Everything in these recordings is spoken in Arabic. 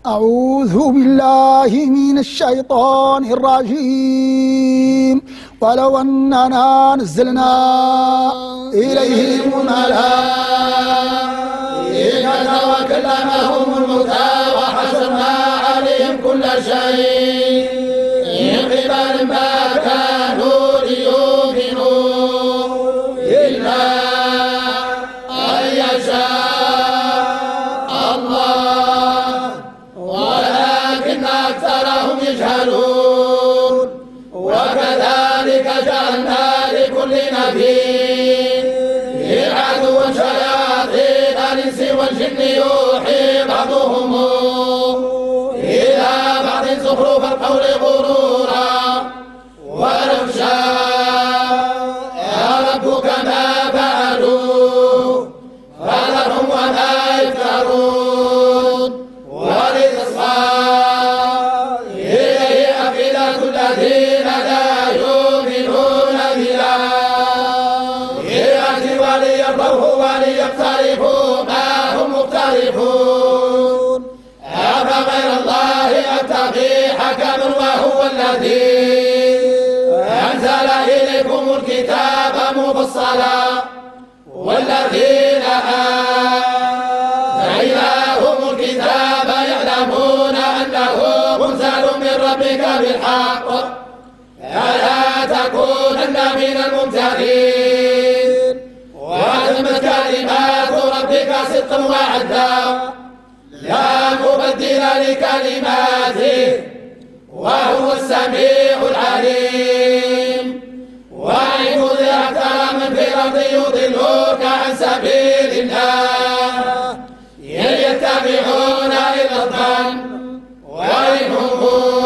أعوذ بالله من الشيطان الرجيم. ولو أننا نزلنا إليهم الملائكة وكلمهم الموتى وحشرنا عليهم كل شيء من قبل ما كانوا ليؤمنوا إلا أن يشاء الله ولكن أكثرهم يجهلون. وكذلك جعلنا لكل نبي عدوا شياطين الإنس والجن يوحي بعضهم إلى بعض زخرف القول غرورا ولو شاء ربك ما فعلوا فذرهم وما يفترون. ولتصغى إليه أفئدة الذين لا يؤمنون بالآخرة وليرضوه وليقترفوا ما هم مقترفون. أفغير الله أبتغي حكما وهو الذي أنزل إليكم الكتاب مفصلا والذين آتيناهم الكتاب يعلمون أنه منزل من ربك بالحق فلا تكونن من الممترين. وتمت كلمات ربك صدقا وعدلا لا مبدل لكلماته وهو السميع العليم. وإن تطع أكثر من في الأرض يضلوك عن سبيل الله إن يتبعون إلا الظن وإن هم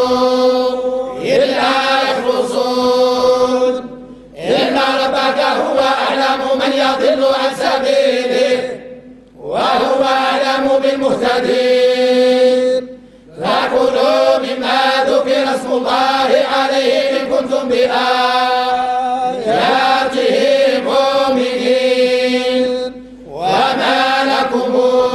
إلا يخرصون. إن ربك هو أعلم من يضل عن سبيله وهو أعلم بالمهتدين. فكلوا مما ذكر اسم الله عليه إن كنتم بآياته مؤمنين. وما لكم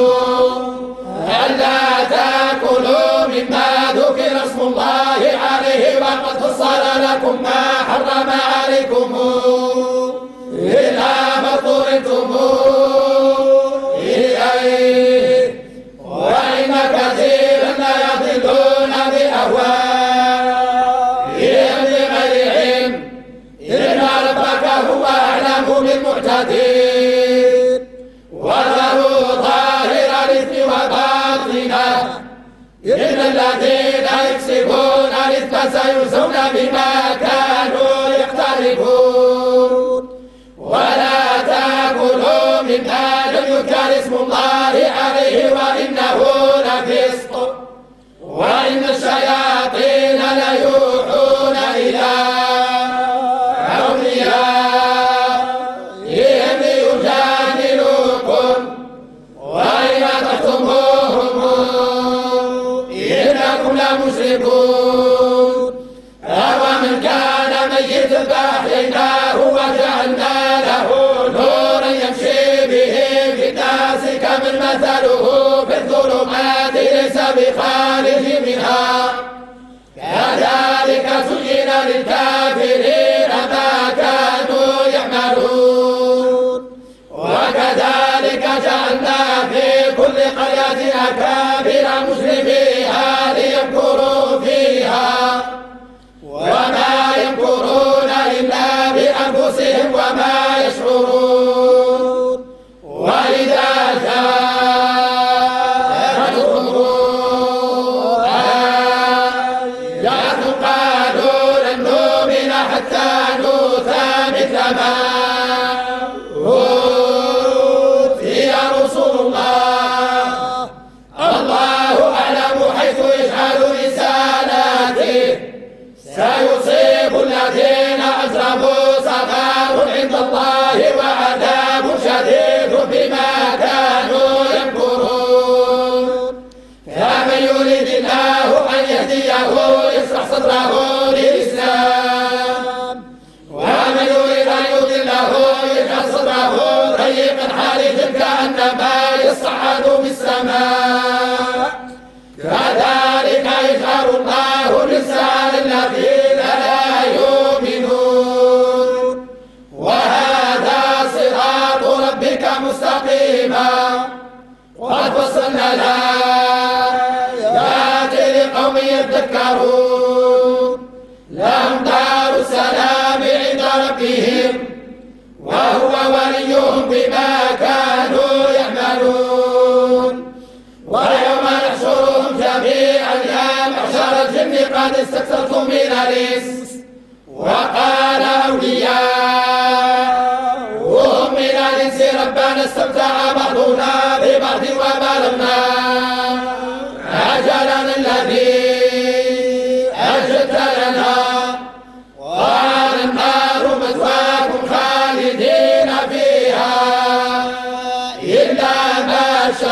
ألا تأكلوا مما ذكر اسم الله عليه وقد فصل لكم ما حرم عليكم إلا ما اضطررتم إليه. وإن كثيرا ليضلون بأهوائهم بغير علم إن ربك هو أعلم بالمعتدين. وذروا ظاهر الإثم وباطنه إن الذين يكسبون الإثم سيجزون بما كانوا يقترفون. ولا تأكلوا مما لم يذكر اسم الله عليه وإنه لفسق. وإن الشياطين ليوحون إلى أوليائهم ليجادلوكم وإن أطعتموهم إنكم لمشركون. أومن كان ميتا فأحييناه وجعلنا له نورا يمشي به في الناس كمن مثله في الظلمات ليس بخارج منها كذلك زين للكافرين ما كانوا يعملون. وكذلك جعلنا في كل قرية أكابر مجرميها ليمكروا فيها وما يمكرون إلا بأنفسهم وما يشعرون. وإذا جاءتهم آيات قالوا لن نؤمن حتى نؤتى مثل ما أوتي رسل الله الله أعلم حيث يجعل رسالاته سيصيب الذين أجرموا صغار عند الله وعذاب شديد بما كانوا يمكرون. فمن يريد الله أن يهديه يشرح صدره للإسلام ومن يريد أن يضله يجعل صدره ضيقا حرجا كأنما يصعد في السماء كذلك يجعل الله الرجال الذين لا يؤمنون. وهذا صراط ربك مستقيما قد فصلنا الآيات لقوم يذكرون. لهم دار السلام عند ربهم وهو وليهم بما كانوا يعملون. ويوم نحشرهم جميعا يا معشر الجن قد استكثرتم من الإنس وقال أولياؤهم من الإنس ربنا استمتع بعضنا ببعض وبلغنا أجلنا الذي أجلت لنا قال النار مثواكم خالدين فيها إلا ما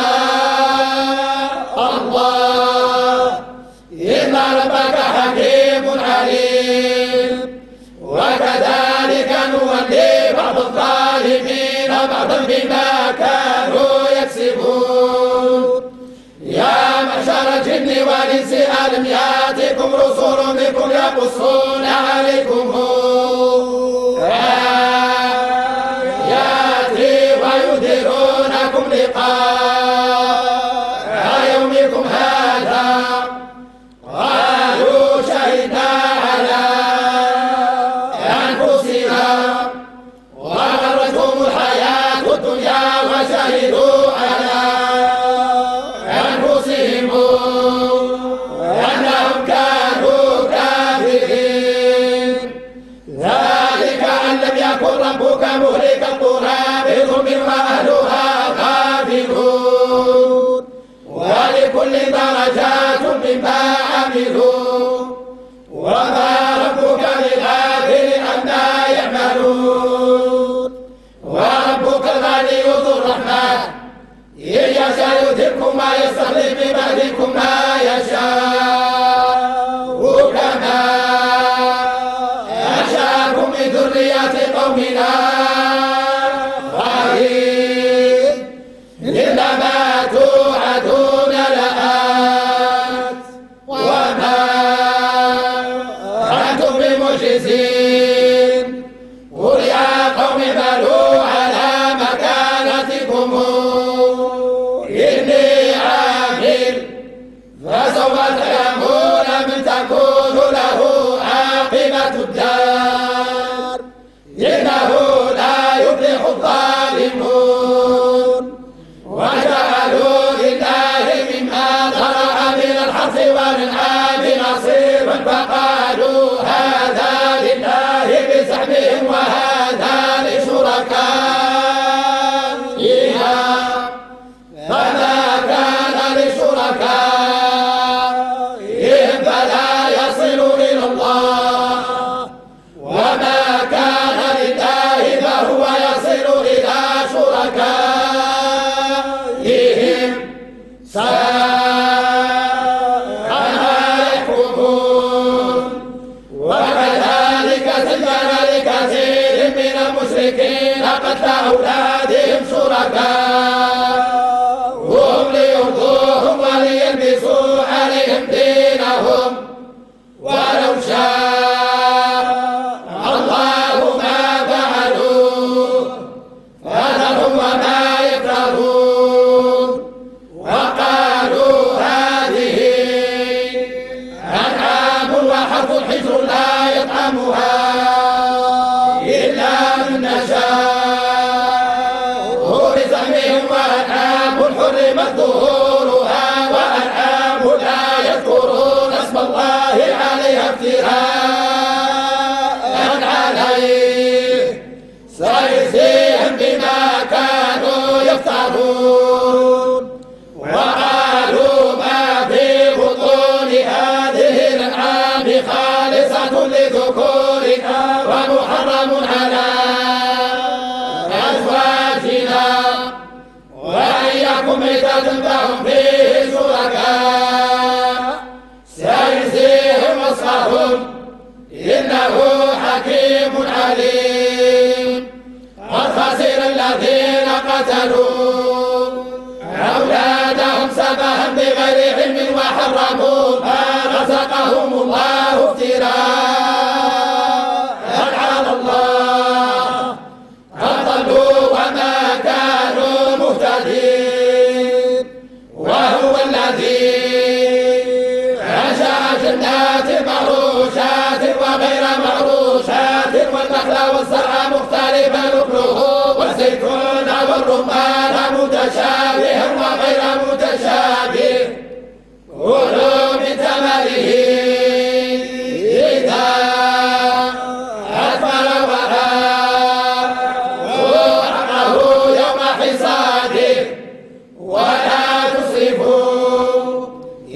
شاء الله إن ربك حكيم عليم. وكذلك نولي بعض الظالمين بعضا بما كانوا يكسبون. يا معشر الجن والإنس ألم يأتكم رسل منكم يقصون عليكم آياتي وينذرونكم لقاء يومكم هذا قالوا شهدنا على أنفسنا وغرتهم الحياة الدنيا وشهدوا على أنفسهم أنهم كانوا كافرين. ذلك أن لم يكن ربك مهلك القرى بظلم وأهلها غافلون. ولكل درجات مما عملوا وما ربك بغافل عما يعملون. وربك الغني ذو الرحمة إن يشاء يذهبكم ويستخلف من بعدكم ما يشاء كما أنشأكم من ذرية قومنا آخرين. إنما توعدون لآت وما أنتم بمعجزين. قل يا قوم اعملوا على مكانتكم إني عامل فسوف تعلمون من تكون له عاقبة الدار إنه لا يفلح الظالمون. وجعلوا لله مما ذرأ من الحرث والأنعام نصيبا فقالوا هذا لله بزعمهم وهذا لشركائنا فما كان لشركائهم فلا يصل إلى الله وما كان لله فهو يصل إلى شركائهم ساء ما يحكمون. وكذلك زين لكثير من المشركين قتل أولادهم شركاءهم ليرضوهم وليلبسوا عليهم دينهم ولو شاء الله ما فعلوه فذرهم وما يفترون. وقالوا هذه أنعام وحرث حجر لا يطعمها إلا من نشاء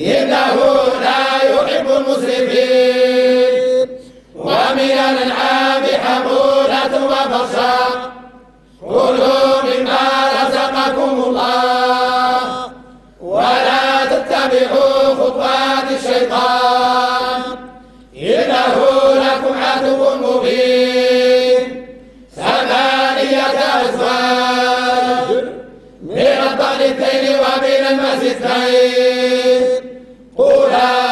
إنه لا يحب المسرفين ومن الأنعام حمولة وفرشا كلوا مما رزقكم الله ولا تتبعوا خطوات الشيطان إنه لكم عدو مبين 8 أزواج من الضأن 2 ومن المعز 2 قل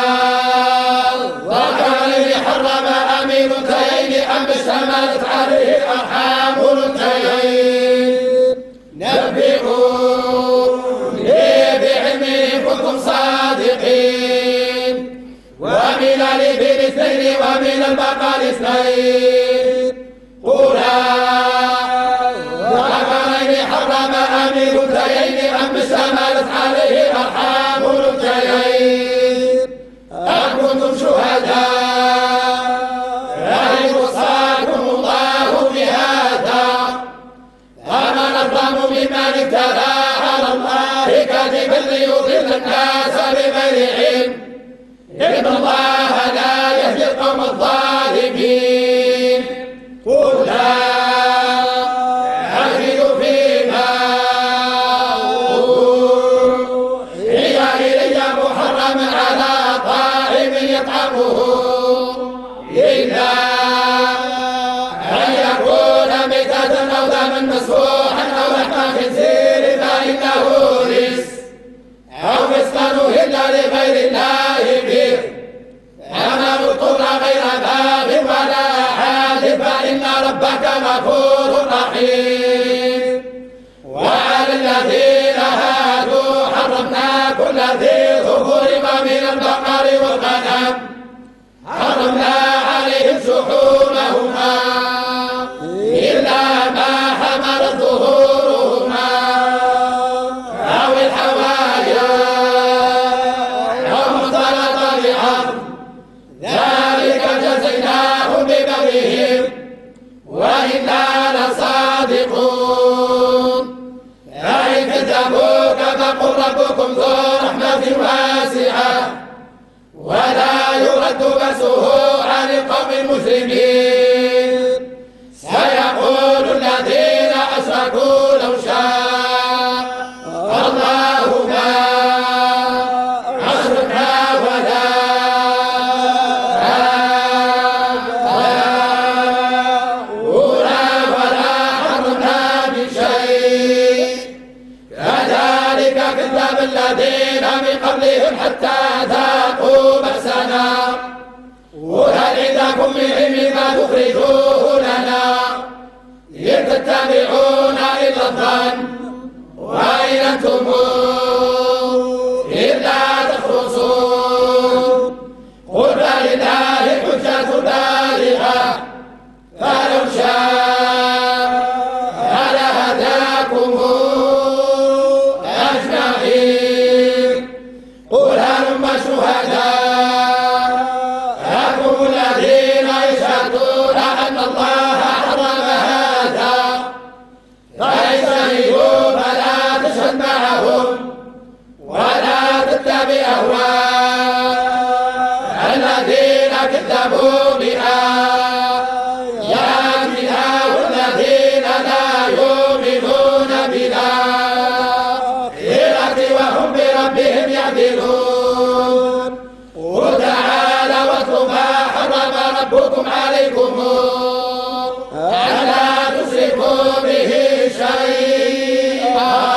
الذكرين حرم أم الأنثيين أم اشتملت عليه أرحام الأنثيين نبئوني بعلم إن كنتم صادقين ومن الإبل 2 ومن البقر 2 قل الذكرين حرم أم الأنثيين أم اشتملت عليه أرحام الأنثيين أم كنتم شهداء إذ وصاكم الله بهذا فمن أظلم ممن افترى على الله كذبا ليضل الناس بغير علم إن الله لا يهدي القوم الظالمين قل لا أجد فيما أوحي إلي محرما على طاعم يطعمه إلا أن يكون ميتة أو دما مسفوحا أو لحم خنزير فإنه رجس أو فسقا أهل لغير الله به فمن اضطر غير باغ ولا عاد فإن ربك غفور رحيم وعلى الذين هادوا حرمنا كل ذي ظهور ومن البقر والغنم حرمنا عليهم شحومهما إلا ما حملت ظهورهما أو الحوايا أو مختلط بعظم ذلك جزيناهم ببغيهم وإنا لصادقون فإن كذبوك فقل ربكم ذو رحمة واسعة ولا يرد بأسه عن القوم المجرمين سيقول الذين أشركوا لو شاء الله ما أشركنا ولا حرمنا من شيء كذلك كذب الذين من قبلهم حتى ذاقوا بأسنا وهل عندكم من علم ما تخرجوه لنا إن تتبعون إلا الظن وإن أنتم إلا تخرصون قل فلله الحجة البالغة فلو شاء لهداكم أجمعين قل هلم شهداءكم الذين يشهدون أن الله حرم هذا فإن شهدوا فلا تشهد معهم ولا تتبع أهواء الذين كذبوا بآياتنا والذين لا يؤمنون بالآخرة وهم بربهم يعدلون قل تعالى واتل ما حرم ربكم عليكم ألا تشركوا به شيئا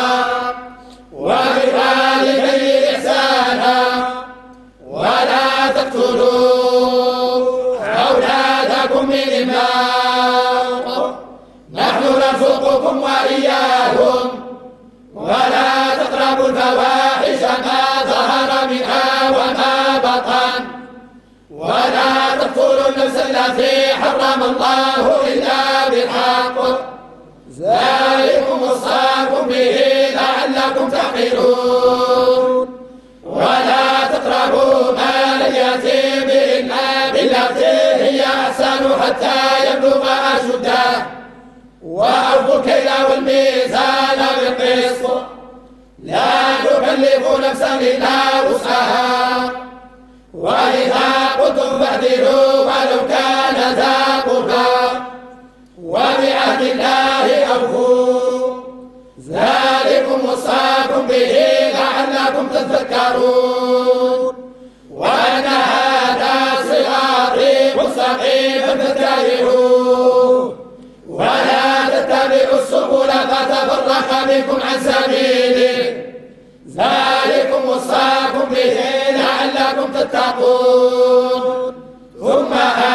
وبالوالدين إحسانا ولا تقتلوا أولادكم من إملاق نحن نرزقكم وإياهم ولا تقربوا الفواحش ما ظهر منها وما بطن ولا تقتلوا النفس التي حرم الله إلا بالحق ذلكم وصاكم به لعلكم تعقلون ولا تقربوا مال اليتيم إلا بالتي هي أحسن حتى يبلغ أشده وأوفوا الكيل والميزان بالقسط لا نكلف تكلف نفسا إلا وسعها وإذا قلتم فاعدلوا ولو كان ذا قربى وبعهد الله أوفوا ذلكم وصاكم به لعلكم تذكرون وأن هذا صراطي مستقيما فاتبعوه ولا تتبعوا السبل فتفرق بكم عن سبيله ذلكم وصاكم به لعلكم تتقون ثم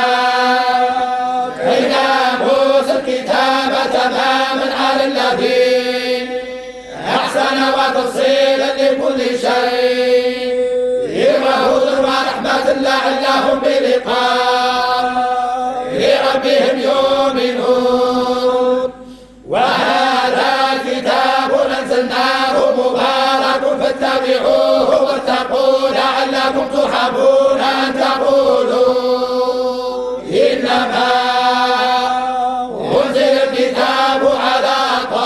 آتينا موسى الكتاب تماما على الذي أحسن وتفصيلا لكل شيء وهدى ورحمة لعلهم بلقاء ربهم يؤمنون وهذا كتاب أنزلناه مبارك فاتبعوه واتقوا لعلكم ترحمون أن تقولوا إنما أنزل الكتاب على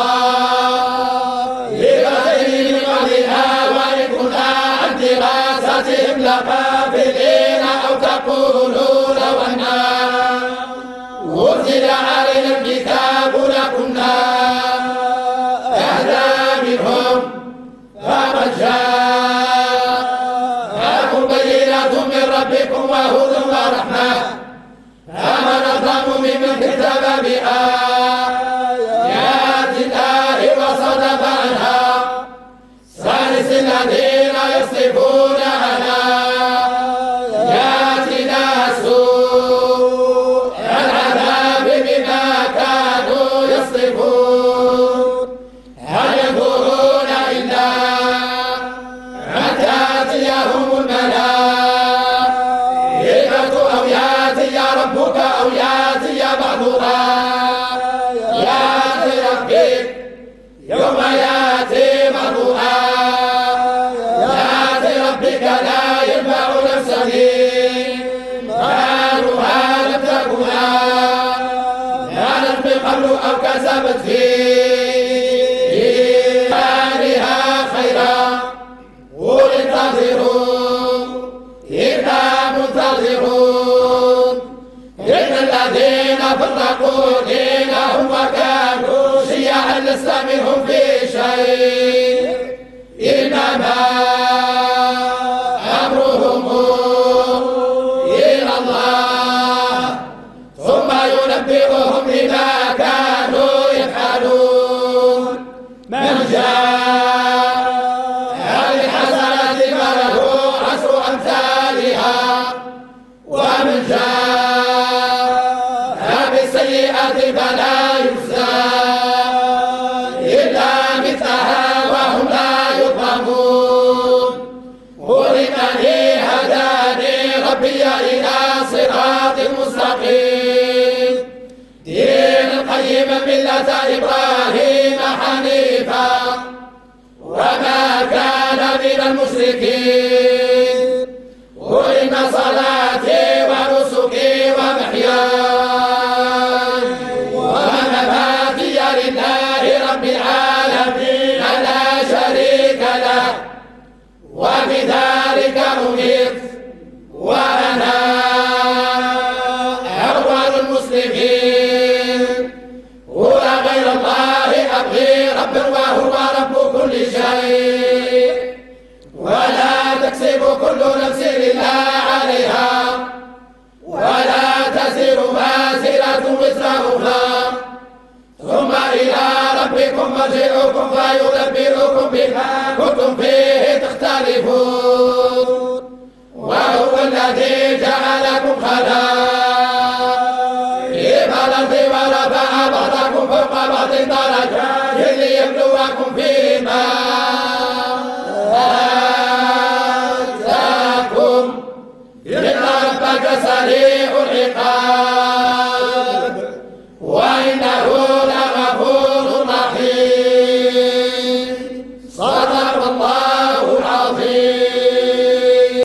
طائفتين من قبلنا وإن كنا عن دراستهم لغافلين أو تقولوا لو أنا أنزل علينا الكتاب لكنا أهدى منهم فقد جاءكم بينات من ربكم وهدى ورحمة فمن أظلم ممن كذب بآيات الله وصدف عنها سنجزي الذين يصدفون عن آياتنا سوء العذاب بما كانوا يصدفون هل ينظرون إلا أن تأتيهم الملائكة أو يأتي ربك أو يأتي بعض آيات ربك يوم يأتي بعض آيات ربك لا ينفع نفسا إيمانها لم تكن آمنت من قبل أو كسبت في إيمانها خيرا قل انتظروا إنا منتظرون إن الذين فرقوا دينهم وكانوا شيعا لست منهم في شيء إنما أمرهم إلى الله ثم ينبئهم بما كانوا يفعلون من جاء بالحسنة فله عشر أمثالها ومن جاء بالسيئة فلا يجزى إلا مثلها وهم لا يظلمون قل إنني هداني ربي إلى صراط مستقيم دين القيم ملة إبراهيم حنيفا وما كان من المشركين قل إن صلاتي ونسكي ومحياي ومماتي لله رب العالمين لا شريك له وبذلك أمرت وأنا أول المسلمين قل غير الله أبغي ربا وهو رب كل شيء ولا تكسب كل نفس إلا عليها ولا تزر وازرة وزر أخرى ثم إلى ربكم مرجعكم فينبئكم بما كنتم فيه تختلفون وهو الذي جعلكم خلائف الأرض ورفع بعضكم فوق بعض درجات